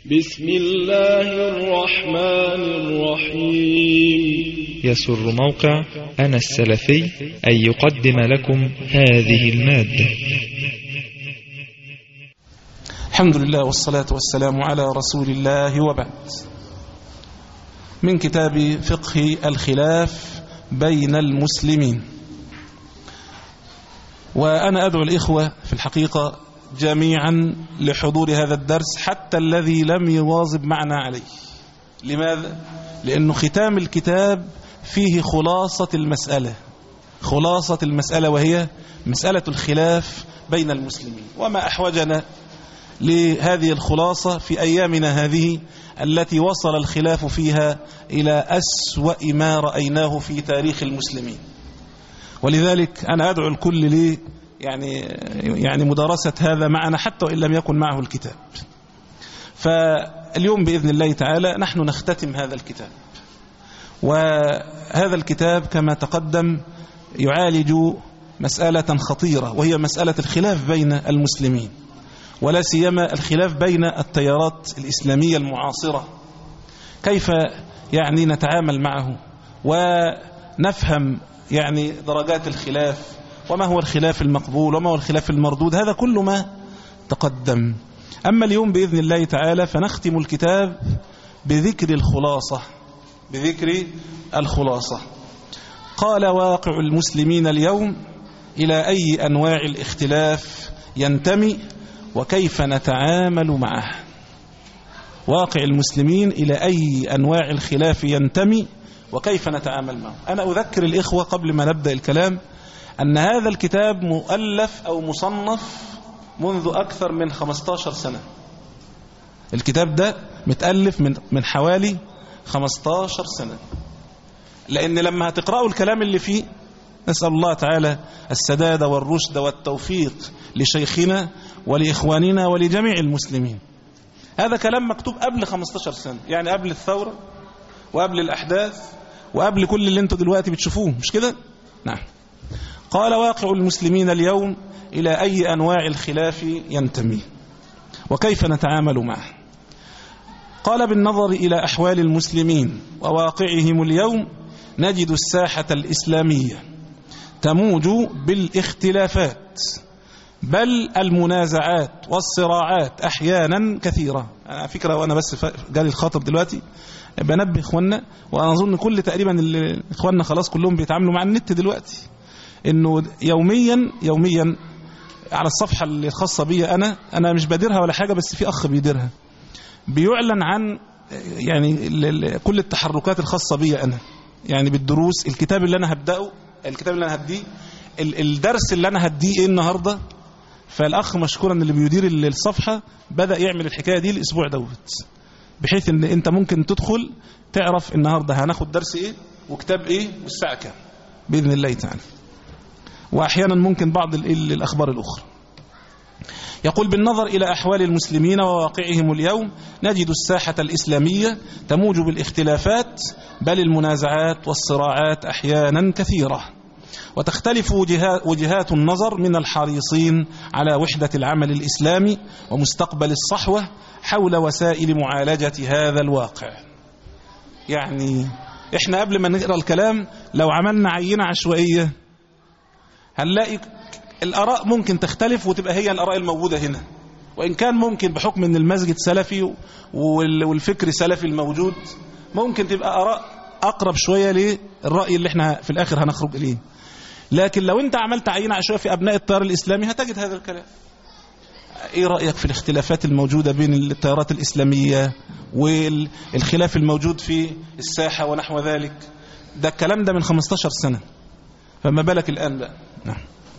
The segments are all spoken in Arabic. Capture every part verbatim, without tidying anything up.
بسم الله الرحمن الرحيم. يسر موقع أنا السلفي أن يقدم لكم هذه المادة. الحمد لله والصلاة والسلام على رسول الله، وبعد. من كتاب فقه الخلاف بين المسلمين. وأنا أدعو الإخوة في الحقيقة جميعا لحضور هذا الدرس، حتى الذي لم يواظب معنا عليه. لماذا؟ لأنه ختام الكتاب فيه خلاصة المسألة خلاصة المسألة وهي مسألة الخلاف بين المسلمين، وما أحوجنا لهذه الخلاصة في أيامنا هذه التي وصل الخلاف فيها إلى أسوأ ما رأيناه في تاريخ المسلمين. ولذلك أنا أدعو الكل لي يعني يعني مدارسة هذا معنا، حتى وإن لم يكن معه الكتاب. فاليوم بإذن الله تعالى نحن نختتم هذا الكتاب، وهذا الكتاب كما تقدم يعالج مسألة خطيرة، وهي مسألة الخلاف بين المسلمين، ولا سيما الخلاف بين التيارات الإسلامية المعاصرة. كيف يعني نتعامل معه ونفهم يعني درجات الخلاف، وما هو الخلاف المقبول وما هو الخلاف المردود. هذا كل ما تقدم. أما اليوم بإذن الله تعالى فنختم الكتاب بذكر الخلاصة بذكر الخلاصة قال: واقع المسلمين اليوم إلى أي أنواع الاختلاف ينتمي وكيف نتعامل معه. واقع المسلمين إلى أي أنواع الخلاف ينتمي وكيف نتعامل معه. أنا أذكر الإخوة قبل ما نبدأ الكلام أن هذا الكتاب مؤلف أو مصنف منذ أكثر من خمسة عشر سنة. الكتاب ده متألف من من حوالي خمسة عشر سنة، لأن لما هتقرأوا الكلام اللي فيه، نسأل الله تعالى السداد والرشد والتوفيق لشيخنا ولإخواننا ولجميع المسلمين. هذا كلام مكتوب قبل خمسة عشر سنة، يعني قبل الثورة وقبل الأحداث وقبل كل اللي انتوا دلوقتي بتشوفوه، مش كده؟ نعم. قال: واقع المسلمين اليوم إلى أي أنواع الخلاف ينتمي وكيف نتعامل معه. قال: بالنظر إلى أحوال المسلمين وواقعهم اليوم نجد الساحة الإسلامية تموج بالاختلافات، بل المنازعات والصراعات أحيانا كثيرة. أنا فكرة وأنا بس جالي الخاطر دلوقتي بنبه إخواننا، وأنا أظن كل تقريبا اللي إخواننا خلاص كلهم بيتعاملوا مع النت دلوقتي، إنه يوميا يوميا على الصفحة الخاصة بي أنا أنا مش بديرها ولا حاجة، بس في أخ بيديرها، بيعلن عن يعني كل التحركات الخاصة بي أنا، يعني بالدروس، الكتاب اللي أنا هبدأه، الكتاب اللي أنا هديه، الدرس اللي أنا هديه إيه النهاردة. فالأخ مشكورا اللي بيدير الصفحة بدأ يعمل الحكاية دي الأسبوع دوت، بحيث إن أنت ممكن تدخل تعرف النهاردة هناخد درس إيه وكتاب إيه والساعة كام بإذن الله تعالى، وأحيانا ممكن بعض الأخبار الأخرى. يقول: بالنظر إلى أحوال المسلمين وواقعهم اليوم نجد الساحة الإسلامية تموج بالاختلافات، بل المنازعات والصراعات أحيانا كثيرة، وتختلف وجهات النظر من الحريصين على وحدة العمل الإسلامي ومستقبل الصحوة حول وسائل معالجة هذا الواقع. يعني إحنا قبل ما نقرأ الكلام لو عملنا عينة عشوائية هنلاقي الآراء ممكن تختلف وتبقى هي الآراء الموجودة هنا، وإن كان ممكن بحكم أن المسجد سلفي والفكر سلفي الموجود ممكن تبقى آراء أقرب شوية للرأي اللي احنا في الآخر هنخرج إليه. لكن لو أنت عملت عينة عشوائية في أبناء التيار الإسلامي هتجد هذا الكلام. إيه رأيك في الاختلافات الموجودة بين التيارات الإسلامية والخلاف الموجود في الساحة ونحو ذلك؟ ده الكلام ده من خمسة عشر سنة، فما بالك الآن بقى. نعم.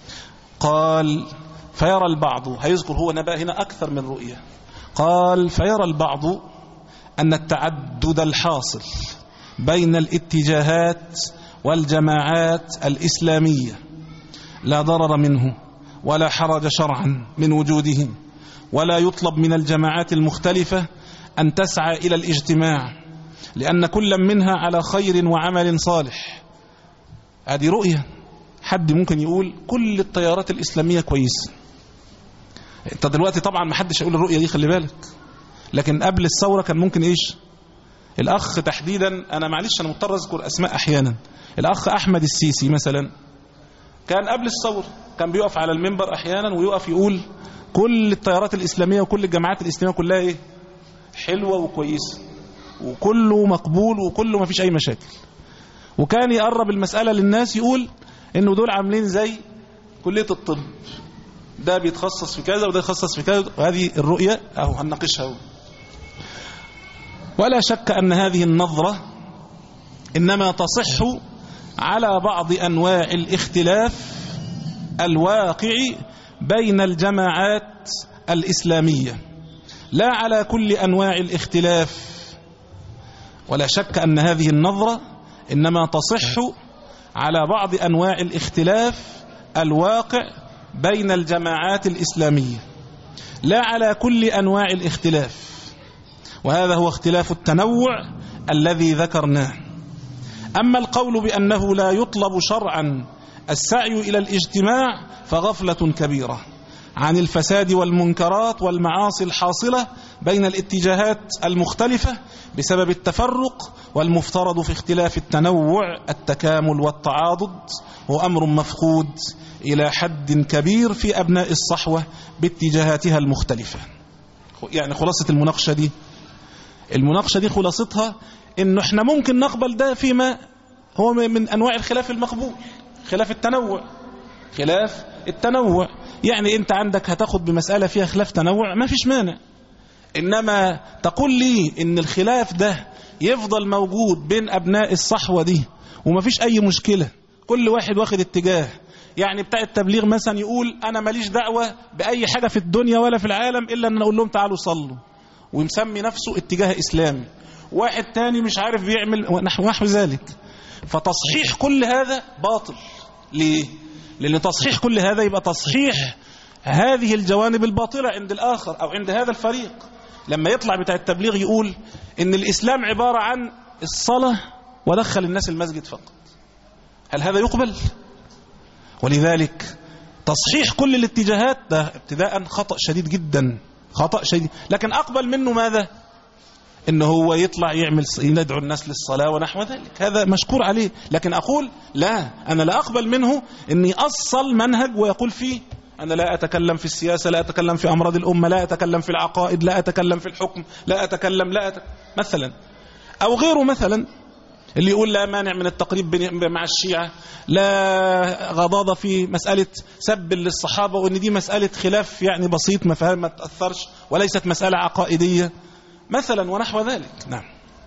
قال: فيرى البعض، هيذكر هو نبأ هنا أكثر من رؤية. قال: فيرى البعض أن التعدد الحاصل بين الاتجاهات والجماعات الإسلامية لا ضرر منه ولا حرج شرعا من وجوده، ولا يطلب من الجماعات المختلفة أن تسعى إلى الاجتماع، لأن كل منها على خير وعمل صالح. هذه رؤية. حد ممكن يقول كل التيارات الإسلامية كويسة. انت دلوقتي طبعا ما حدش يقول الرؤية دي، خلي بالك، لكن قبل الثورة كان ممكن إيش؟ الأخ تحديدا، أنا معلش أنا مضطر أذكر أسماء أحيانا، الأخ أحمد السيسي مثلا كان قبل الثورة كان بيقف على المنبر أحيانا ويقف يقول كل التيارات الإسلامية وكل الجماعات الإسلامية كلها إيه؟ حلوة وكويسة وكله مقبول وكله ما فيش أي مشاكل، وكان يقرب المسألة للناس يقول إنه دول عاملين زي كلية الطب، ده بيتخصص في كذا وده يتخصص في كذا، وهذه الرؤية أهو هنناقشها أهو. ولا شك أن هذه النظرة إنما تصح على بعض أنواع الاختلاف الواقع بين الجماعات الإسلامية، لا على كل أنواع الاختلاف. ولا شك أن هذه النظرة إنما تصح على بعض أنواع الاختلاف الواقع بين الجماعات الإسلامية، لا على كل أنواع الاختلاف، وهذا هو اختلاف التنوع الذي ذكرناه. أما القول بأنه لا يطلب شرعا السعي إلى الاجتماع فغفلة كبيرة عن الفساد والمنكرات والمعاصي الحاصلة بين الاتجاهات المختلفة بسبب التفرق، والمفترض في اختلاف التنوع التكامل والتعاضد، هو أمر مفقود إلى حد كبير في أبناء الصحوة باتجاهاتها المختلفة. يعني خلاصة المناقشة دي المناقشة دي خلاصتها إنه احنا ممكن نقبل ده فيما هو من أنواع الخلاف المقبول، خلاف التنوع. خلاف التنوع يعني أنت عندك هتاخد بمسألة فيها خلاف تنوع ما فيش مانع، إنما تقول لي إن الخلاف ده يفضل موجود بين أبناء الصحوة دي وما فيش أي مشكلة، كل واحد واخد اتجاه. يعني بتاع التبليغ مثلا يقول أنا ماليش دعوة بأي حاجة في الدنيا ولا في العالم إلا أن أقول لهم تعالوا صلوا، ومسمي نفسه اتجاه إسلامي. واحد تاني مش عارف بيعمل نحو نحو ذلك. فتصحيح كل هذا باطل. ليه؟ لأن تصحيح كل هذا يبقى تصحيح هذه الجوانب الباطلة عند الآخر أو عند هذا الفريق. لما يطلع بتاع التبليغ يقول إن الإسلام عبارة عن الصلاة ودخل الناس المسجد فقط، هل هذا يقبل؟ ولذلك تصحيح كل الاتجاهات ده ابتداء خطأ شديد جدا، خطأ شديد. لكن أقبل منه ماذا؟ إنه هو يطلع يعمل يدعو الناس للصلاة ونحو ذلك، هذا مشكور عليه. لكن أقول لا، أنا لا أقبل منه إني أصل منهج ويقول فيه أنا لا أتكلم في السياسة، لا أتكلم في أمراض الأمة، لا أتكلم في العقائد، لا أتكلم في الحكم، لا أتكلم لا أتكلم مثلا، أو غيره مثلا اللي يقول لا مانع من التقريب مع الشيعة، لا غضاضة في مسألة سب للصحابة، وإن دي مسألة خلاف يعني بسيط ما فهم ما تأثرش وليست مسألة عقائدية مثلا ونحو ذلك. نعم.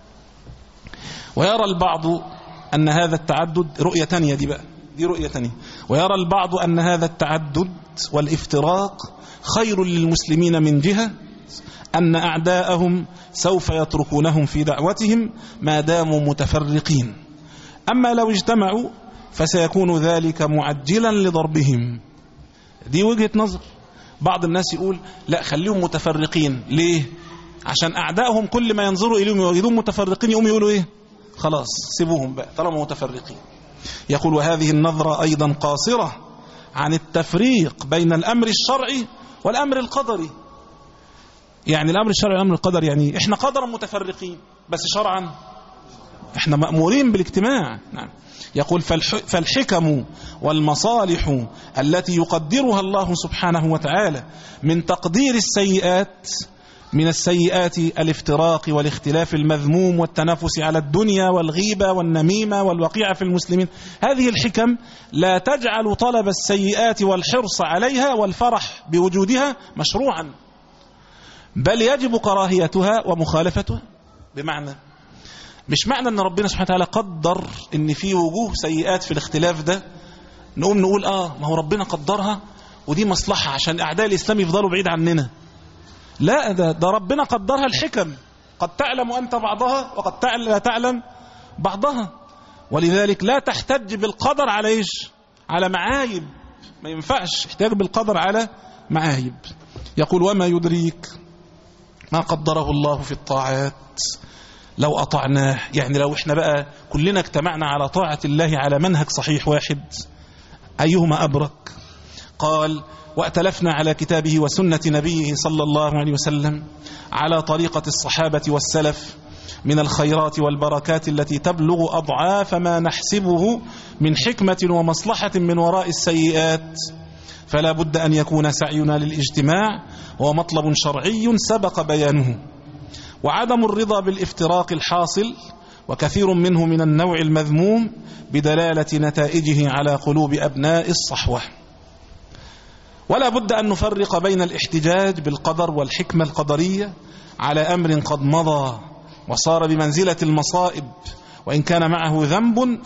ويرى البعض أن هذا التعدد رؤية تانية، دي بقى دي رؤية تانية. ويرى البعض أن هذا التعدد والافتراق خير للمسلمين من جهة أن أعداءهم سوف يتركونهم في دعوتهم ما داموا متفرقين، أما لو اجتمعوا فسيكون ذلك معجلا لضربهم. دي وجهة نظر. بعض الناس يقول لا خليهم متفرقين. ليه؟ عشان أعدائهم كل ما ينظروا إليهم يوجدون متفرقين يقوم يقولوا إيه؟ خلاص سيبوهم بقى طالما متفرقين. يقول وهذه النظرة أيضا قاصرة عن التفريق بين الأمر الشرعي والأمر القدري. يعني الأمر الشرعي والأمر القدري يعني إحنا قدرا متفرقين، بس شرعا إحنا مأمورين بالاجتماع. نعم. يقول فالحكم والمصالح التي يقدرها الله سبحانه وتعالى من تقدير السيئات من السيئات الافتراق والاختلاف المذموم والتنافس على الدنيا والغيبة والنميمة والوقيعة في المسلمين، هذه الحكم لا تجعل طلب السيئات والحرص عليها والفرح بوجودها مشروعا، بل يجب كراهيتها ومخالفتها. بمعنى مش معنى ان ربنا سبحانه وتعالى قدر ان في وجوه سيئات في الاختلاف ده نقوم نقول اه ما هو ربنا قدرها ودي مصلحة عشان اعداء الاسلام يفضلوا بعيد عننا. لا، ده, ده ربنا قدرها الحكم، قد تعلم أنت بعضها وقد لا تعلم بعضها. ولذلك لا تحتج بالقدر على إيش؟ على معايب، ما ينفعش احتاج بالقدر على معايب. يقول وما يدريك ما قدره الله في الطاعات لو أطعناه. يعني لو احنا بقى كلنا اجتمعنا على طاعة الله على منهج صحيح واحد أيهما أبرك؟ قال: وأتلفنا على كتابه وسنة نبيه صلى الله عليه وسلم على طريقة الصحابة والسلف من الخيرات والبركات التي تبلغ أضعاف ما نحسبه من حكمة ومصلحة من وراء السيئات، فلا بد أن يكون سعينا للاجتماع، وهو مطلب شرعي سبق بيانه. وعدم الرضا بالافتراق الحاصل وكثير منه من النوع المذموم بدلالة نتائجه على قلوب أبناء الصحوة. ولا بد أن نفرق بين الاحتجاج بالقدر والحكمة القدرية على أمر قد مضى وصار بمنزلة المصائب، وإن كان معه ذنب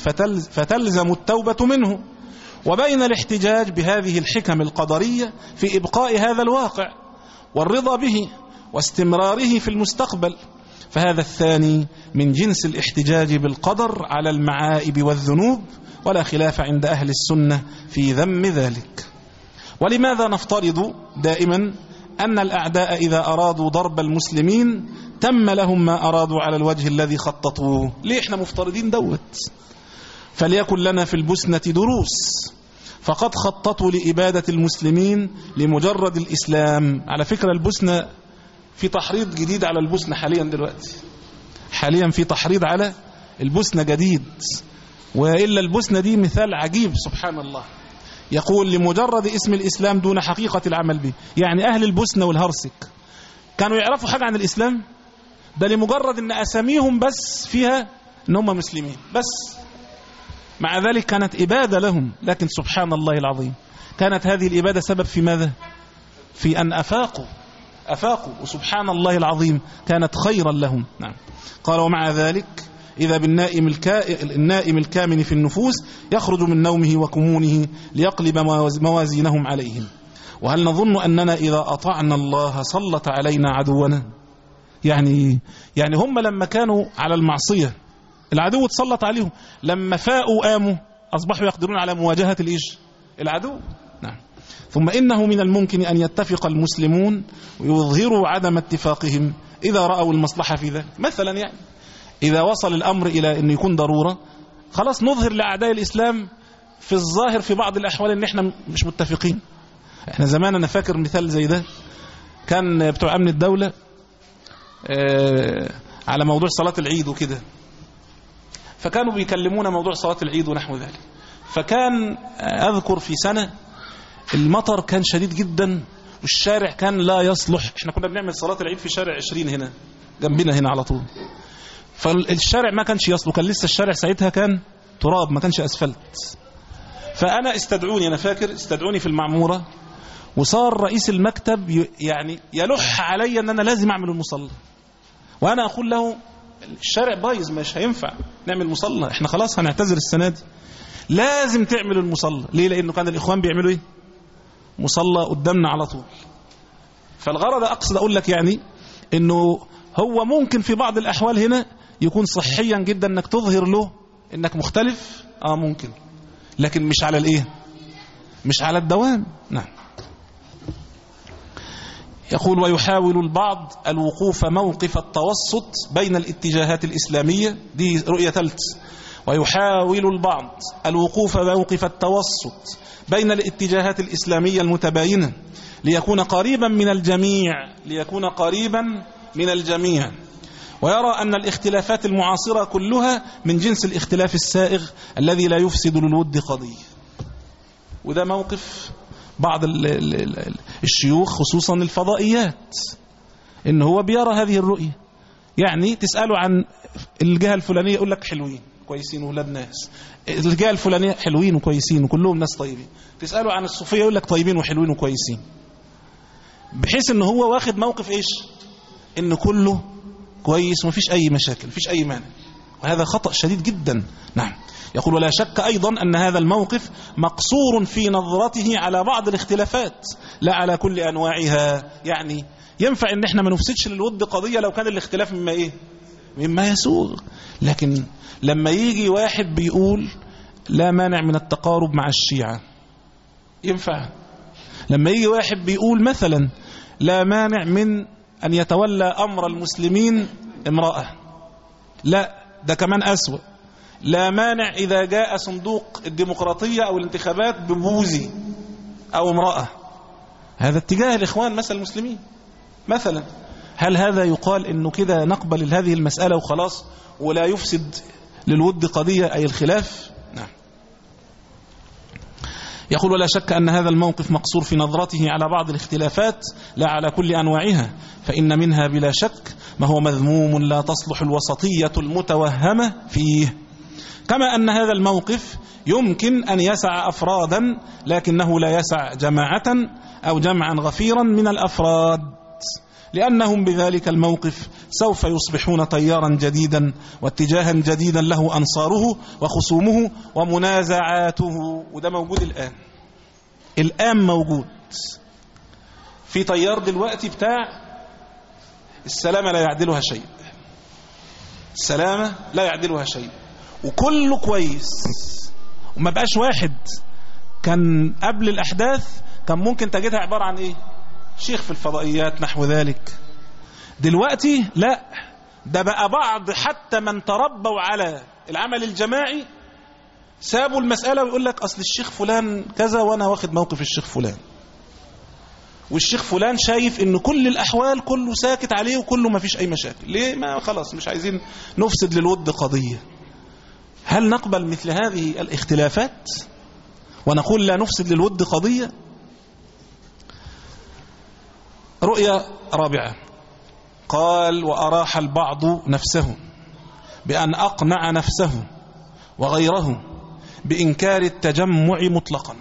فتلزم التوبة منه، وبين الاحتجاج بهذه الحكم القدرية في إبقاء هذا الواقع والرضا به واستمراره في المستقبل، فهذا الثاني من جنس الاحتجاج بالقدر على المعائب والذنوب، ولا خلاف عند أهل السنة في ذم ذلك. ولماذا نفترض دائما أن الأعداء إذا أرادوا ضرب المسلمين تم لهم ما أرادوا على الوجه الذي خططوه؟ ليه احنا مفترضين دوت؟ فليكن لنا في البوسنة دروس، فقد خططوا لإبادة المسلمين لمجرد الإسلام. على فكرة البوسنة في تحريض جديد على البوسنة حاليا، دلوقتي حاليا في تحريض على البوسنة جديد، وإلا البوسنة دي مثال عجيب سبحان الله. يقول لمجرد اسم الإسلام دون حقيقة العمل به. يعني أهل البوسنة والهرسك كانوا يعرفوا حاجة عن الإسلام؟ ده لمجرد أن أساميهم بس فيها أن هم مسلمين بس، مع ذلك كانت إبادة لهم. لكن سبحان الله العظيم كانت هذه الإبادة سبب في ماذا؟ في أن أفاقوا أفاقوا وسبحان الله العظيم كانت خيرا لهم. نعم. قال: ومع ذلك إذا بالنائم الكا... النائم الكامن في النفوس يخرج من نومه وكمونه ليقلب موازينهم عليهم. وهل نظن أننا إذا أطعنا الله سلط علينا عدونا؟ يعني يعني هم لما كانوا على المعصية العدو تسلط عليهم، لما فاقوا قاموا أصبحوا يقدرون على مواجهة الإيش؟ العدو. نعم. ثم إنه من الممكن أن يتفق المسلمون ويظهروا عدم اتفاقهم إذا رأوا المصلحة في ذلك. مثلا يعني إذا وصل الأمر إلى أن يكون ضرورة، خلاص نظهر لأعداء الإسلام في الظاهر في بعض الأحوال أن احنا مش متفقين. احنا زمان أنا فاكر مثال زي ده، كان بتوع أمن الدولة على موضوع صلاة العيد وكده، فكانوا بيكلمونا موضوع صلاة العيد ونحو ذلك. فكان أذكر في سنة المطر كان شديد جدا والشارع كان لا يصلح. احنا كنا بنعمل صلاة العيد في شارع عشرين هنا جنبنا هنا على طول، فالشارع ما كانش يصلح، كان لسه الشارع ساعتها كان تراب ما كانش أسفلت. فأنا استدعوني، أنا فاكر استدعوني في المعمورة، وصار رئيس المكتب يعني يلح علي أن أنا لازم أعمل المصلى، وأنا أقول له الشارع بايظ مش هينفع نعمل مصلى، احنا خلاص هنعتذر السنة دي، لازم تعملوا المصلى. ليه؟ لأنه كان الإخوان بيعملوا إيه؟ مصلى قدامنا على طول. فالغرض أقصد أقول لك يعني أنه هو ممكن في بعض الأحوال هنا يكون صحيا جدا أنك تظهر له أنك مختلف، آه ممكن، لكن مش على الإيه؟ مش على الدوام. نعم. يقول: ويحاول البعض الوقوف موقف التوسط بين الاتجاهات الإسلامية. دي رؤية ثالث. ويحاول البعض الوقوف موقف التوسط بين الاتجاهات الإسلامية المتباينة ليكون قريبا من الجميع ليكون قريبا من الجميع ويرى أن الاختلافات المعاصرة كلها من جنس الاختلاف السائغ الذي لا يفسد للود قضية. وده موقف بعض الشيوخ خصوصا الفضائيات، إن هو بيرى هذه الرؤية. يعني تسأله عن الجهة الفلانية يقول لك حلوين كويسين وولاد ناس، الجهة الفلانية حلوين وكويسين وكلهم ناس طيبين. تسأله عن الصوفية يقول لك طيبين وحلوين وكويسين، بحيث إن هو واخد موقف إيش؟ إن كله كويس ومفيش أي مشاكل مفيش أي مانع، وهذا خطأ شديد جدا. نعم. يقول: ولا شك أيضا أن هذا الموقف مقصور في نظرته على بعض الاختلافات لا على كل أنواعها. يعني ينفع أن احنا ما نفسدش للود قضية لو كان الاختلاف مما إيه؟ مما يسوغ. لكن لما يجي واحد بيقول لا مانع من التقارب مع الشيعة، ينفع؟ لما يجي واحد بيقول مثلا لا مانع من أن يتولى أمر المسلمين امرأة، لا ده كمان أسوأ، لا مانع إذا جاء صندوق الديمقراطية أو الانتخابات ببوزي، أو امرأة، هذا اتجاه الإخوان مثل المسلمين مثلا. هل هذا يقال إنه كده نقبل هذه المسألة وخلاص ولا يفسد للود قضية أي الخلاف؟ نعم. يقول: ولا شك أن هذا الموقف مقصور في نظرته على بعض الاختلافات لا على كل أنواعها، فإن منها بلا شك ما هو مذموم لا تصلح الوسطية المتوهمة فيه، كما أن هذا الموقف يمكن أن يسع أفرادا لكنه لا يسع جماعة أو جمعا غفيرا من الأفراد، لأنهم بذلك الموقف سوف يصبحون تيارا جديدا واتجاها جديدا له أنصاره وخصومه ومنازعاته. وده موجود الآن، الآن موجود في تيار دلوقتي بتاع السلامة لا يعدلها شيء، السلامة لا يعدلها شيء، وكله كويس وما بقاش واحد. كان قبل الأحداث كان ممكن تجدها عبارة عن إيه؟ شيخ في الفضائيات نحو ذلك. دلوقتي لا، ده بقى بعض حتى من تربوا على العمل الجماعي سابوا المسألة ويقول لك أصل الشيخ فلان كذا وأنا واخد موقف الشيخ فلان، والشيخ فلان شايف إن كل الأحوال كله ساكت عليه وكله ما فيش أي مشاكل. ليه؟ ما خلاص مش عايزين نفسد للود قضية. هل نقبل مثل هذه الاختلافات ونقول لا نفسد للود قضية؟ رؤية رابعة، قال: وأراح البعض نفسه بأن أقنع نفسه وغيره بإنكار التجمع مطلقا،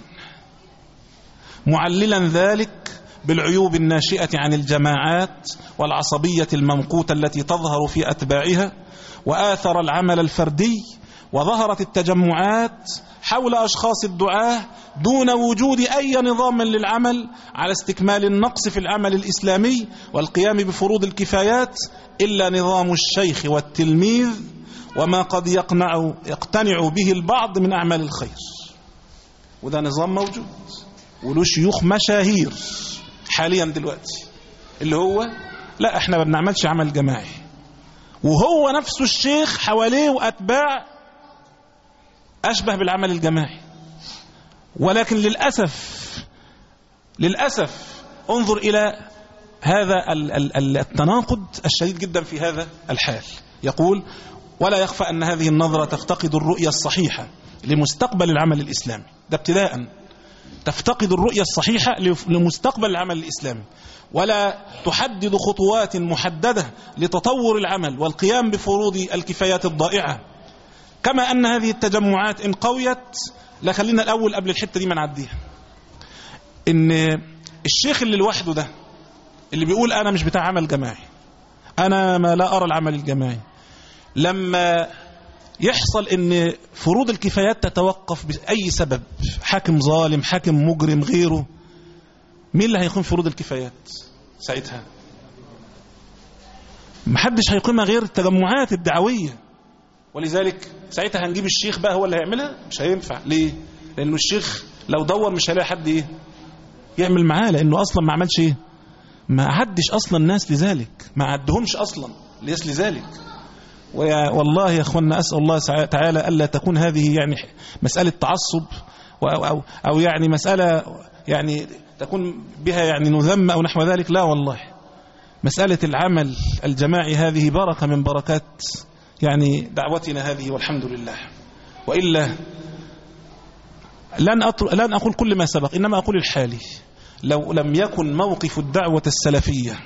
معللا ذلك بالعيوب الناشئة عن الجماعات والعصبية الممقوتة التي تظهر في أتباعها، وآثر العمل الفردي، وظهرت التجمعات حول أشخاص الدعاة دون وجود أي نظام للعمل على استكمال النقص في العمل الإسلامي والقيام بفروض الكفايات إلا نظام الشيخ والتلميذ وما قد يقنع يقتنع به البعض من أعمال الخير. وده نظام موجود وله شيوخ مشاهير حاليا دلوقتي، اللي هو لا احنا ما بنعملش عمل جماعي، وهو نفسه الشيخ حواليه وأتباع أشبه بالعمل الجماعي. ولكن للأسف للأسف انظر إلى هذا التناقض الشديد جدا في هذا الحال. يقول: ولا يخفى أن هذه النظرة تفتقد الرؤية الصحيحة لمستقبل العمل الإسلامي. ده ابتداء تفتقد الرؤية الصحيحة لمستقبل العمل الإسلامي، ولا تحدد خطوات محددة لتطور العمل والقيام بفروض الكفايات الضائعة. كما أن هذه التجمعات إن قويت، لا خلينا الأول قبل الحتة دي ما نعديها، إن الشيخ اللي لوحده ده اللي بيقول أنا مش بتاع عمل جماعي، أنا ما لا أرى العمل الجماعي، لما يحصل إن فروض الكفايات تتوقف بأي سبب، حاكم ظالم، حاكم مجرم، غيره، مين اللي هيقوم فروض الكفايات ساعتها؟ محدش هيقومها غير التجمعات الدعوية. ولذلك ساعتها هنجيب الشيخ بقى هو اللي هيعملها؟ مش هينفع. ليه؟ لأنه الشيخ لو دور مش هيلاقي حد ايه يعمل معاه، لأنه أصلا ما عملش ايه، ما عدش أصلا الناس لذلك، ما عدهمش أصلا ليس لذلك. والله يا أخوانا أسأل الله تعالى ألا تكون هذه يعني مسألة تعصب أو, أو, أو يعني مسألة يعني تكون بها يعني نذم أو نحو ذلك. لا والله، مسألة العمل الجماعي هذه بركة من بركات يعني دعوتنا هذه، والحمد لله. وإلا لن, لن أقول كل ما سبق، إنما أقول الحالي. لو لم يكن موقف الدعوة السلفية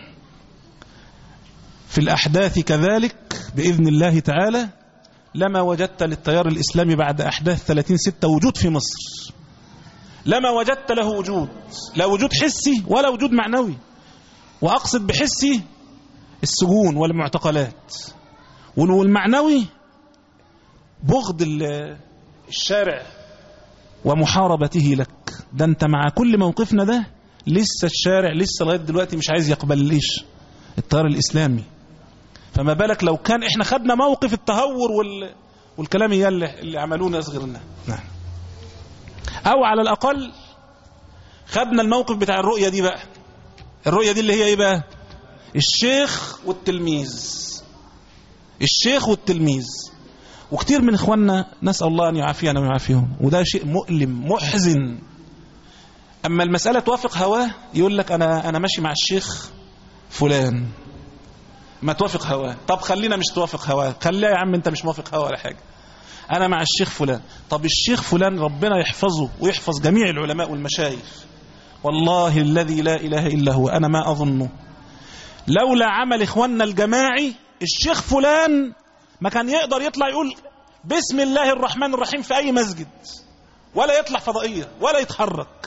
في الأحداث كذلك بإذن الله تعالى، لما وجدت للتيار الإسلامي بعد أحداث ثلاثين ستة وجود في مصر، لما وجدت له وجود، لا وجود حسي ولا وجود معنوي. وأقصد بحسي السجون والمعتقلات، والمعنوي بغض الشارع ومحاربته لك. ده انت مع كل موقفنا ده لسه الشارع لسه لغاية دلوقتي مش عايز يقبل ليش التيار الإسلامي، فما بالك لو كان احنا خدنا موقف التهور وال... والكلام اللي, اللي عملونا يصغرنا. نعم. او على الأقل خدنا الموقف بتاع الرؤية دي بقى، الرؤية دي اللي هي ايه بقى؟ الشيخ والتلميذ، الشيخ والتلميذ. وكتير من اخواننا نسأل الله ان يعافينا ويعافيهم، وده شيء مؤلم محزن، أما المسألة توافق هواه يقول لك أنا أنا ماشي مع الشيخ فلان. ما توافق هواه. طب خلينا مش توافق هواه، خليها يا عم أنت مش موافق هواه ولا حاجة، أنا مع الشيخ فلان. طب الشيخ فلان ربنا يحفظه ويحفظ جميع العلماء والمشايخ، والله الذي لا إله إلا هو أنا ما أظنه لولا عمل إخواننا الجماعي الشيخ فلان ما كان يقدر يطلع يقول بسم الله الرحمن الرحيم في أي مسجد، ولا يطلع فضائية ولا يتحرك،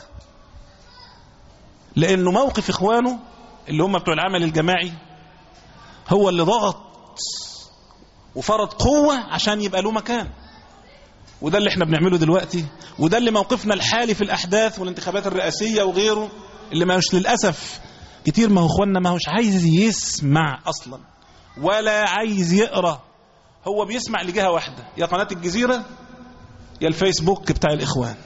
لأنه موقف إخوانه اللي هم بتوع العمل الجماعي هو اللي ضغط وفرض قوة عشان يبقى له مكان. وده اللي احنا بنعمله دلوقتي، وده اللي موقفنا الحالي في الأحداث والانتخابات الرئاسية وغيره، اللي ما هوش للأسف كتير ما هو إخواننا ما هوش عايز يسمع أصلا ولا عايز يقرأ، هو بيسمع لجهة واحدة، يا قناة الجزيرة يا الفيسبوك بتاع الإخوان.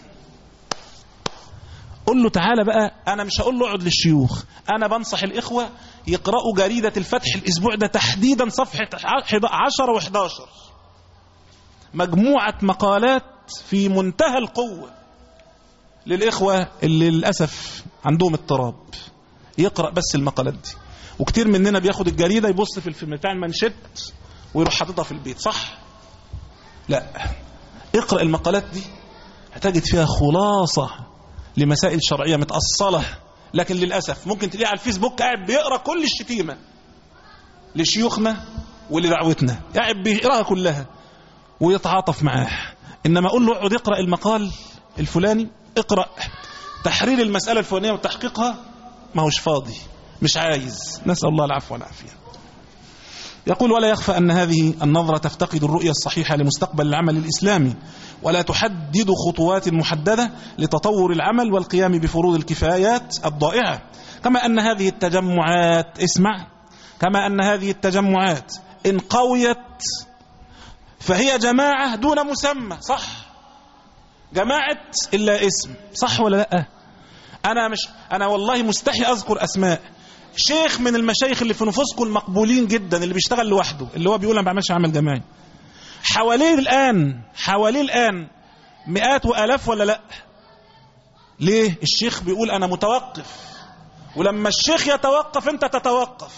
قل له تعالى بقى، أنا مش هقول له اقعد للشيوخ، أنا بنصح الإخوة يقرأوا جريدة الفتح الأسبوع ده تحديدا صفحة عشرة وحداشر، مجموعة مقالات في منتهى القوة للإخوة اللي للأسف عندهم اضطراب، يقرأ بس المقالات دي. وكتير مننا بياخد الجريدة يبص في الفيلم بتاع المنشط ويروح حاططها في البيت، صح؟ لا، اقرأ المقالات دي هتجد فيها خلاصة لمسائل شرعية متأصلة. لكن للأسف ممكن تلاقيه على الفيسبوك قاعد بيقرأ كل الشتيمة لشيوخنا ولدعوتنا، قاعد بيقرأها كلها ويتعاطف معاه. إنما أقول له اقعد اقرأ المقال الفلاني، اقرأ تحرير المسألة الفلانية وتحقيقها، ما هوش فاضي، مش عايز. نسأل الله العفو والعافية. يقول ولا يخفى أن هذه النظرة تفتقد الرؤية الصحيحة لمستقبل العمل الإسلامي، ولا تحدد خطوات محددة لتطور العمل والقيام بفروض الكفايات الضائعة. كما أن هذه التجمعات اسمع كما أن هذه التجمعات إن قويت فهي جماعة دون مسمى، صح؟ جماعة إلا اسم، صح ولا لا؟ أنا مش أنا والله مستحي أذكر أسماء. شيخ من المشايخ اللي في نفوسكم المقبولين جدا اللي بيشتغل لوحده، اللي هو بيقول أنا ما بعملش عمل جماعي، حواليه الآن حواليه الآن مئات وآلاف ولا لا؟ ليه؟ الشيخ بيقول أنا متوقف، ولما الشيخ يتوقف أنت تتوقف.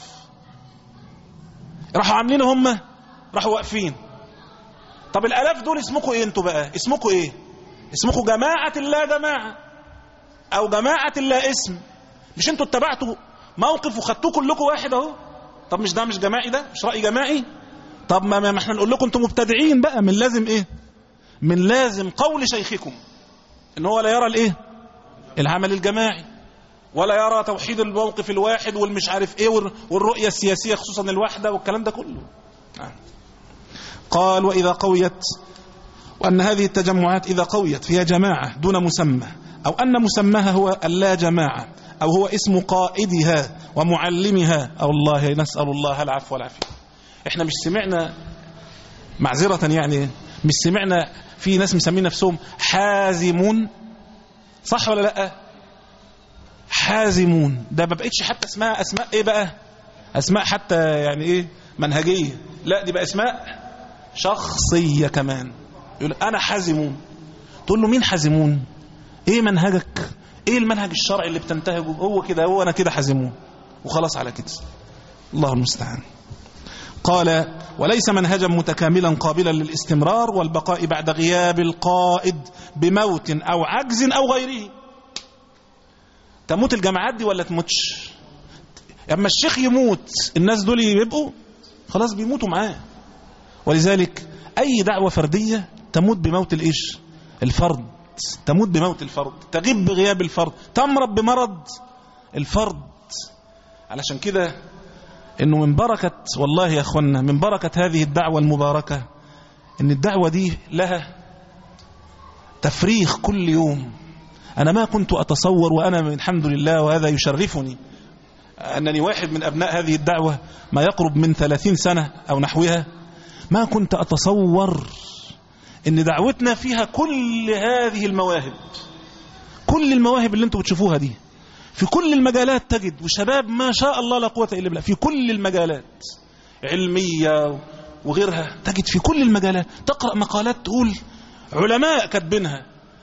راحوا عاملين هم راحوا واقفين. طب الآلاف دول اسمكوا إيه أنتوا بقى؟ اسمكوا إيه؟ اسمكوا جماعة لا جماعة أو جماعة لا اسم. مش أنتوا اتبعتوا موقف وخدتوه كلكم واحد اهو؟ طب مش ده مش جماعي؟ ده مش رأي جماعي؟ طب ما, ما احنا نقول لكم انتم مبتدعين بقى. من لازم ايه؟ من لازم قول شيخكم ان هو لا يرى الايه؟ العمل الجماعي، ولا يرى توحيد الموقف الواحد والمش عارف ايه والرؤية السياسية خصوصا الوحدة والكلام ده كله. قال وإذا قويت، وأن هذه التجمعات إذا قويت فيها جماعة دون مسمى، أو أن مسماها هو اللا جماعة، أو هو اسم قائدها ومعلمها، أو الله نسأل الله العفو والعافية. إحنا مش سمعنا معذرة يعني مش سمعنا في ناس مسمين نفسهم حازمون، صح ولا لأ؟ حازمون ده ما بقتش حتى اسمها أسماء إيه بقى؟ أسماء حتى يعني إيه منهجية، لا دي بقى اسماء شخصية كمان. يقول أنا حازمون، تقول له مين حازمون؟ إيه منهجك؟ ايه المنهج الشرعي اللي بتنتهجه؟ هو كده، هو انا كده حازمون وخلاص على كده. الله المستعان. قال وليس منهجا متكاملا قابلا للاستمرار والبقاء بعد غياب القائد بموت او عجز او غيره. تموت الجماعات دي ولا تموتش؟ اما الشيخ يموت الناس دول يبقوا خلاص بيموتوا معاه. ولذلك اي دعوة فردية تموت بموت الايش؟ الفرد، تموت بموت الفرد، تغيب بغياب الفرد، تمرض بمرض الفرد. علشان كده انه من بركة والله يا اخوانا من بركة هذه الدعوة المباركة ان الدعوة دي لها تفريخ كل يوم. انا ما كنت اتصور، وانا الحمد لله وهذا يشرفني انني واحد من ابناء هذه الدعوة ما يقرب من ثلاثين سنة او نحوها، ما كنت اتصور ان دعوتنا فيها كل هذه المواهب، كل المواهب اللي انتم بتشوفوها دي في كل المجالات تجد، وشباب ما شاء الله لا قوة الا بالله في كل المجالات علمية وغيرها، تجد في كل المجالات. تقرأ مقالات تقول علماء كاتبينها،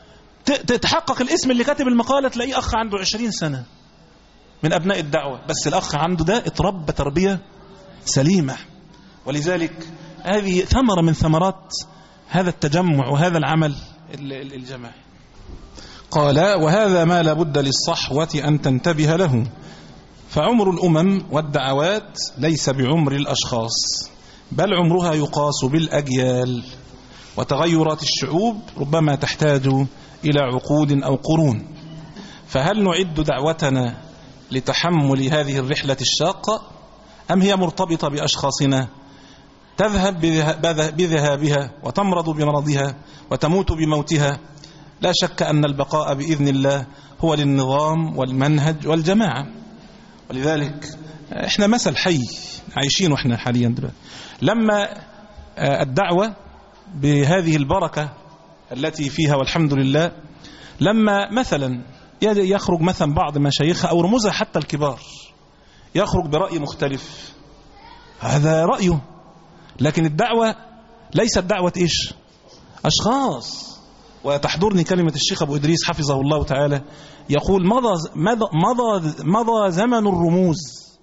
تتحقق الاسم اللي كاتب المقالة تلاقيه أخ عنده عشرين سنة من أبناء الدعوة، بس الأخ عنده ده اتربى تربية سليمة. ولذلك هذه ثمرة من ثمرات هذا التجمع وهذا العمل الجماعي. قال: وهذا ما لابد للصحوة أن تنتبه له، فعمر الأمم والدعوات ليس بعمر الأشخاص، بل عمرها يقاس بالأجيال، وتغيرات الشعوب ربما تحتاج إلى عقود أو قرون. فهل نعد دعوتنا لتحمل هذه الرحلة الشاقة، أم هي مرتبطة بأشخاصنا تذهب بذهابها وتمرض بمرضها وتموت بموتها؟ لا شك أن البقاء بإذن الله هو للنظام والمنهج والجماعة. ولذلك احنا مثل حي عايشين واحنا حاليا دلوقتي. لما الدعوة بهذه البركة التي فيها والحمد لله، لما مثلا يخرج مثلا بعض مشايخها أو رموزها حتى الكبار يخرج برأي مختلف، هذا رأيه، لكن الدعوة ليست دعوة إيش؟ أشخاص. وتحضرني كلمة الشيخ أبو إدريس حفظه الله تعالى يقول: مضى, مضى, مضى, مضى زمن الرموز،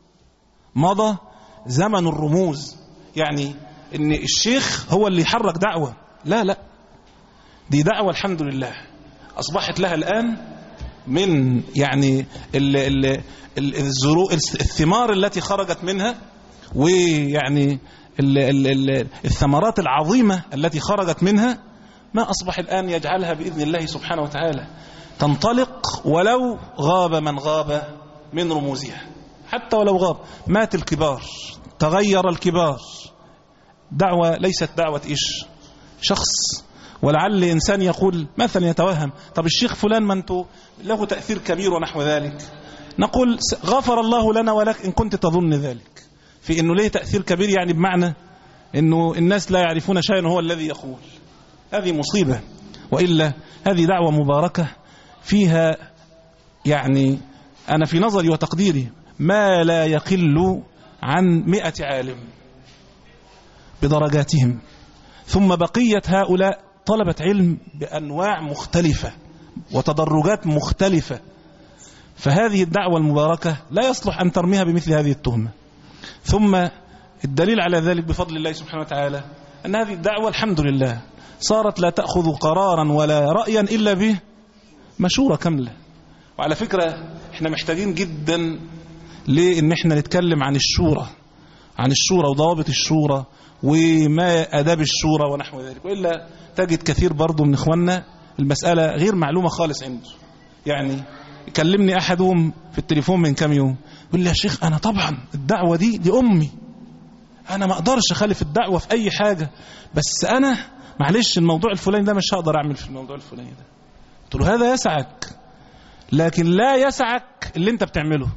مضى زمن الرموز. يعني إن الشيخ هو اللي يحرك دعوة، لا لا، دي دعوة الحمد لله أصبحت لها الآن من يعني ال ال ال الثمار التي خرجت منها، ويعني ال ال ال الثمرات العظيمة التي خرجت منها، ما أصبح الآن يجعلها بإذن الله سبحانه وتعالى تنطلق ولو غاب من غاب من رموزها، حتى ولو غاب، مات الكبار، تغير الكبار. دعوة ليست دعوة إيش؟ شخص. ولعل إنسان يقول مثلا يتوهم: طب الشيخ فلان ما أنتو له تأثير كبير ونحو ذلك. نقول: غفر الله لنا ولك إن كنت تظن ذلك، في أنه ليه تأثير كبير، يعني بمعنى أنه الناس لا يعرفون شيئا هو الذي يقول. هذه مصيبة. وإلا هذه دعوة مباركة فيها يعني أنا في نظري وتقديري ما لا يقل عن مئة عالم بدرجاتهم، ثم بقية هؤلاء طلبة علم بأنواع مختلفة وتدرجات مختلفة. فهذه الدعوة المباركة لا يصلح أن ترميها بمثل هذه التهمة. ثم الدليل على ذلك بفضل الله سبحانه وتعالى أن هذه الدعوة الحمد لله صارت لا تأخذ قرارا ولا رأيا إلا به مشورة كاملة. وعلى فكرة احنا محتاجين جدا لأن احنا نتكلم عن الشورى، عن الشورى وضوابط الشورى وما أداب الشورى ونحو ذلك. وإلا تجد كثير برضو من إخواننا المسألة غير معلومة خالص عنده. يعني يكلمني أحدهم في التليفون من كم يوم يقول لي: يا شيخ أنا طبعا الدعوة دي دي أمي، أنا ما أقدرش أخالف الدعوة في أي حاجة، بس أنا معلش الموضوع الفلاني ده مش هقدر أعمل في الموضوع الفلاني ده. قلت له: هذا يسعك، لكن لا يسعك اللي أنت بتعمله،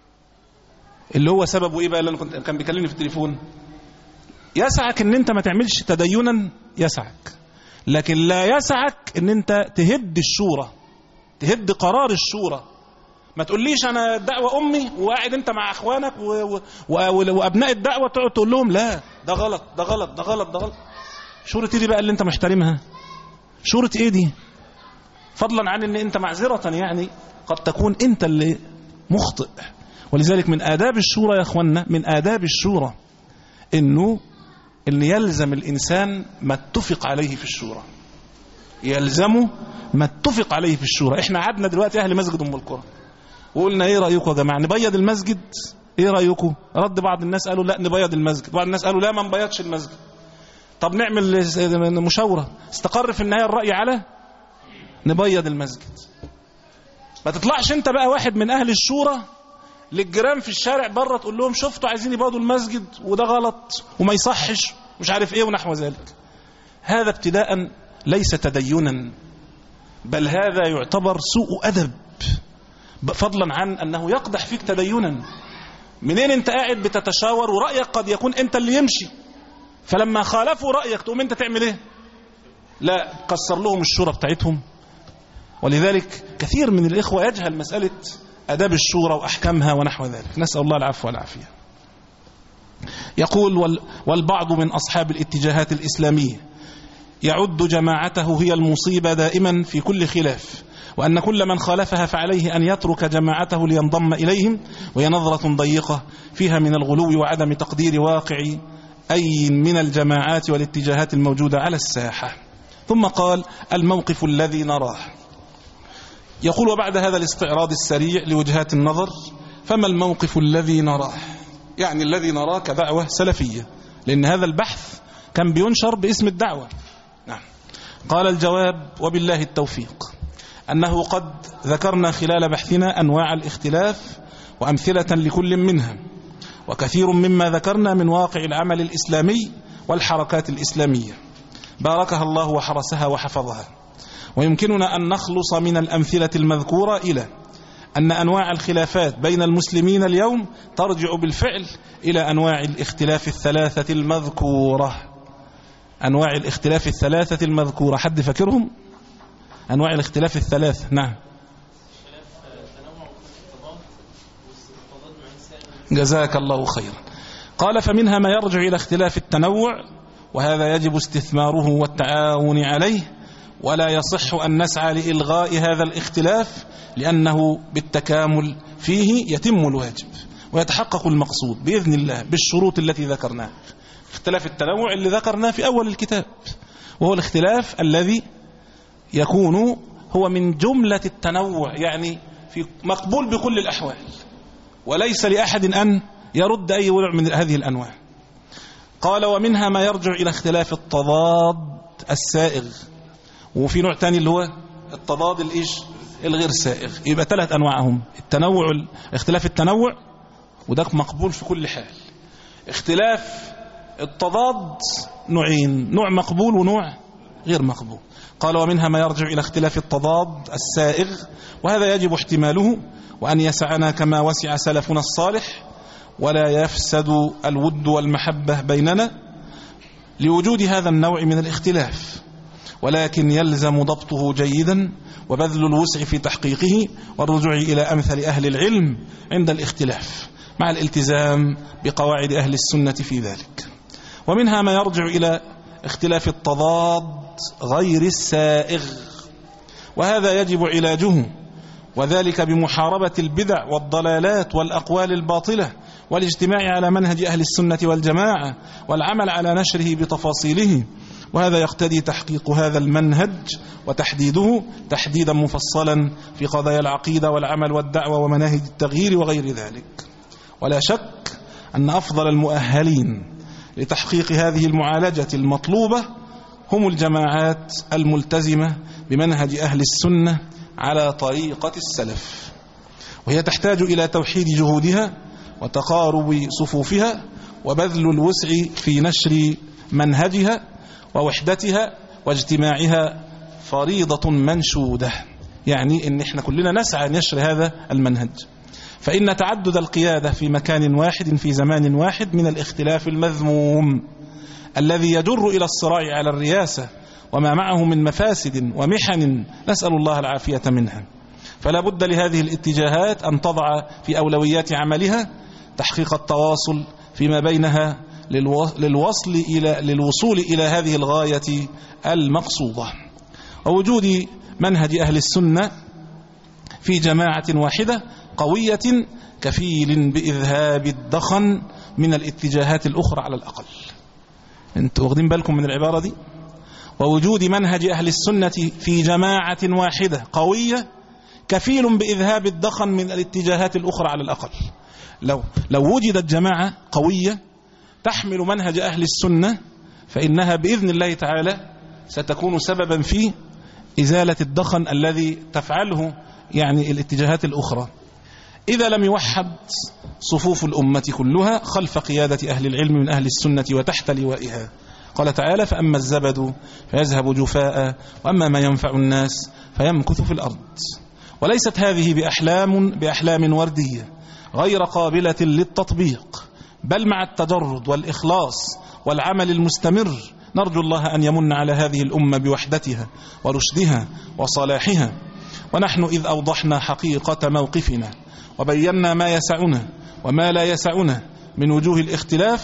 اللي هو سببه إيه بقى اللي أنا كنت كان بيكلمني في التليفون. يسعك إن أنت ما تعملش تدينا، يسعك، لكن لا يسعك إن أنت تهد الشورى، تهد قرار الشورى. ما تقوليش أنا الدعوة أمي وقاعد أنت مع أخوانك و... و... و... وأبناء الدعوة تقعد تقول لهم لا ده غلط ده غلط ده غلط ده غلط. شورة إيه دي بقى اللي أنت محترمها؟ شورة إيه دي؟ فضلا عن أن أنت معذرة يعني قد تكون أنت اللي مخطئ. ولذلك من آداب الشورى يا أخوانا، من آداب الشورى إنه إن يلزم الإنسان ما اتفق عليه في الشورى، يلزمه ما اتفق عليه في الشورى. إحنا عدنا دلوقتي أهل مسجد أم القرى وقلنا: إيه رأيكم يا جماعة نبيض المسجد؟ إيه رأيكم؟ رد بعض الناس قالوا: لا نبيض المسجد، بعض الناس قالوا: لا ما نبيضش المسجد. طب نعمل مشاورة، استقر في النهاية الرأي على نبيض المسجد. ما تطلعش انت بقى واحد من اهل الشورى للجيران في الشارع بره تقول لهم: شفتوا عايزين يبيضوا المسجد وده غلط وما يصحش مش عارف ايه ونحو ذلك. هذا ابتداء ليس تدينا، بل هذا يعتبر سوء أدب، فضلا عن أنه يقدح فيك تدينا. منين انت قاعد بتتشاور ورأيك قد يكون انت اللي يمشي، فلما خالفوا رأيك تقوم انت تعمل ايه؟ لا، كسر لهم الشورى بتاعتهم. ولذلك كثير من الإخوة يجهل مسألة أداب الشورى وأحكامها ونحو ذلك، نسأل الله العفو والعافية. يقول: والبعض من أصحاب الاتجاهات الإسلامية يعد جماعته هي المصيبة دائما في كل خلاف، وأن كل من خالفها فعليه أن يترك جماعته لينضم إليهم، وهي نظرة ضيقة فيها من الغلو وعدم تقدير واقع أي من الجماعات والاتجاهات الموجودة على الساحة. ثم قال: الموقف الذي نراه. يقول: وبعد هذا الاستعراض السريع لوجهات النظر، فما الموقف الذي نراه؟ يعني الذي نراه كدعوة سلفية، لأن هذا البحث كان بينشر باسم الدعوة. نعم. قال: الجواب وبالله التوفيق أنه قد ذكرنا خلال بحثنا أنواع الاختلاف وأمثلة لكل منها، وكثير مما ذكرنا من واقع العمل الإسلامي والحركات الإسلامية باركها الله وحرسها وحفظها. ويمكننا أن نخلص من الأمثلة المذكورة إلى أن أنواع الخلافات بين المسلمين اليوم ترجع بالفعل إلى أنواع الاختلاف الثلاثة المذكورة. أنواع الاختلاف الثلاثة المذكورة، حد فكرهم؟ أنواع الاختلاف الثلاثة. نعم. جزاك الله خيرا. قال: فمنها ما يرجع إلى اختلاف التنوع، وهذا يجب استثماره والتعاون عليه، ولا يصح أن نسعى لإلغاء هذا الاختلاف، لأنه بالتكامل فيه يتم الواجب ويتحقق المقصود بإذن الله بالشروط التي ذكرناها. اختلاف التنوع اللي ذكرناه في أول الكتاب، وهو الاختلاف الذي يكون هو من جملة التنوع، يعني في مقبول بكل الأحوال، وليس لأحد أن يرد أي نوع من هذه الأنواع. قال: ومنها ما يرجع إلى اختلاف التضاد السائغ، وفي نوع تاني اللي هو التضاد الإيش الغير سائغ. يبقى ثلاث أنواعهم: التنوع، اختلاف التنوع، وده مقبول في كل حال. اختلاف التضاد نوعين: نوع مقبول ونوع غير مقبول. قال: ومنها ما يرجع إلى اختلاف التضاد السائغ، وهذا يجب احتماله، وأن يسعنا كما وسع سلفنا الصالح، ولا يفسد الود والمحبة بيننا لوجود هذا النوع من الاختلاف، ولكن يلزم ضبطه جيدا وبذل الوسع في تحقيقه، والرجوع إلى أمثل أهل العلم عند الاختلاف، مع الالتزام بقواعد أهل السنة في ذلك. ومنها ما يرجع إلى اختلاف التضاد غير السائغ، وهذا يجب علاجه، وذلك بمحاربة البدع والضلالات والأقوال الباطلة، والاجتماع على منهج أهل السنة والجماعة، والعمل على نشره بتفاصيله. وهذا يقتضي تحقيق هذا المنهج وتحديده تحديدا مفصلا في قضايا العقيدة والعمل والدعوة ومناهج التغيير وغير ذلك. ولا شك أن أفضل المؤهلين لتحقيق هذه المعالجة المطلوبة هم الجماعات الملتزمة بمنهج أهل السنة على طريقة السلف، وهي تحتاج إلى توحيد جهودها وتقارب صفوفها وبذل الوسع في نشر منهجها ووحدتها واجتماعها فريضة منشودة. يعني إن إحنا كلنا نسعى نشر هذا المنهج، فإن تعدد القيادة في مكان واحد في زمان واحد من الاختلاف المذموم الذي يجر إلى الصراع على الرياسة وما معه من مفاسد ومحن، نسأل الله العافية منها. فلا بد لهذه الاتجاهات أن تضع في أولويات عملها تحقيق التواصل فيما بينها للوصل إلى للوصول إلى هذه الغاية المقصودة، ووجود منهج أهل السنة في جماعة واحدة قوية كفيل بإذهاب الدخن من الاتجاهات الأخرى على الأقل. أنتوا واخدين بالكم من العبارة دي؟ ووجود منهج أهل السنة في جماعة واحدة قوية كفيل بإذهاب الدخن من الاتجاهات الأخرى على الأقل. لو لو وجدت جماعة قوية تحمل منهج أهل السنة فإنها بإذن الله تعالى ستكون سببا في إزالة الدخن الذي تفعله يعني الاتجاهات الأخرى. إذا لم يوحد صفوف الأمة كلها خلف قيادة أهل العلم من أهل السنة وتحت لوائها، قال تعالى: فأما الزبد فيذهب جفاء وأما ما ينفع الناس فيمكث في الأرض. وليست هذه بأحلام بأحلام وردية غير قابلة للتطبيق، بل مع التجرد والإخلاص والعمل المستمر نرجو الله أن يمن على هذه الأمة بوحدتها ورشدها وصلاحها. ونحن إذ أوضحنا حقيقة موقفنا وبينا ما يسعنا وما لا يسعنا من وجوه الاختلاف،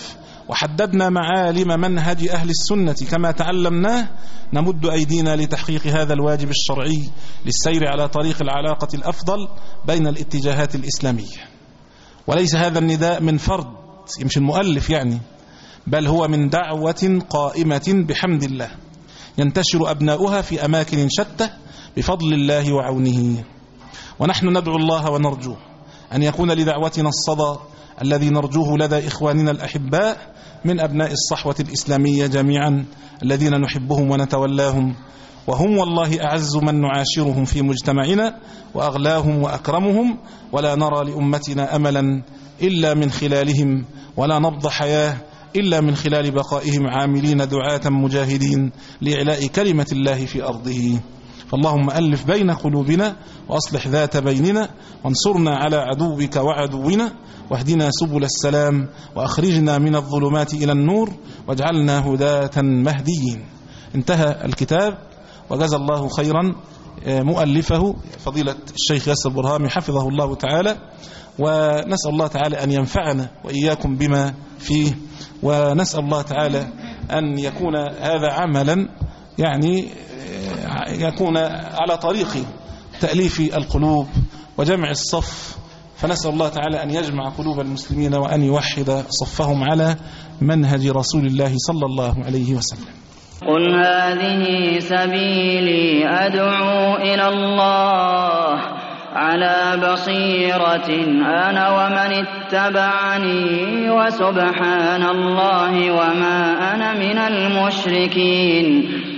وحددنا معالم منهج أهل السنة كما تعلمناه، نمد أيدينا لتحقيق هذا الواجب الشرعي للسير على طريق العلاقة الأفضل بين الاتجاهات الإسلامية. وليس هذا النداء من فرد يمشي المؤلف يعني، بل هو من دعوة قائمة بحمد الله ينتشر أبناؤها في أماكن شتى بفضل الله وعونه. ونحن ندعو الله ونرجوه أن يكون لدعوتنا الصدى الذي نرجوه لدى إخواننا الأحباء من أبناء الصحوة الإسلامية جميعا الذين نحبهم ونتولاهم، وهم والله أعز من نعاشرهم في مجتمعنا وأغلاهم وأكرمهم، ولا نرى لأمتنا أملا إلا من خلالهم، ولا نبض حياة إلا من خلال بقائهم عاملين دعاة مجاهدين لإعلاء كلمة الله في أرضه. فاللهم ألف بين قلوبنا وأصلح ذات بيننا، وانصرنا على عدوك وعدونا، واهدنا سبل السلام، وأخرجنا من الظلمات إلى النور، واجعلنا هداة مهديين. انتهى الكتاب، وجزى الله خيرا مؤلفه فضيلة الشيخ ياسر برهامي حفظه الله تعالى، ونسأل الله تعالى أن ينفعنا وإياكم بما فيه، ونسأل الله تعالى أن يكون هذا عملا يعني يكون على طريق تأليف القلوب وجمع الصف، فنسأل الله تعالى أن يجمع قلوب المسلمين وأن يوحد صفهم على منهج رسول الله صلى الله عليه وسلم. قل هذه سبيلي أدعو إلى الله على بصيرة أنا ومن اتبعني وسبحان الله وما أنا من المشركين.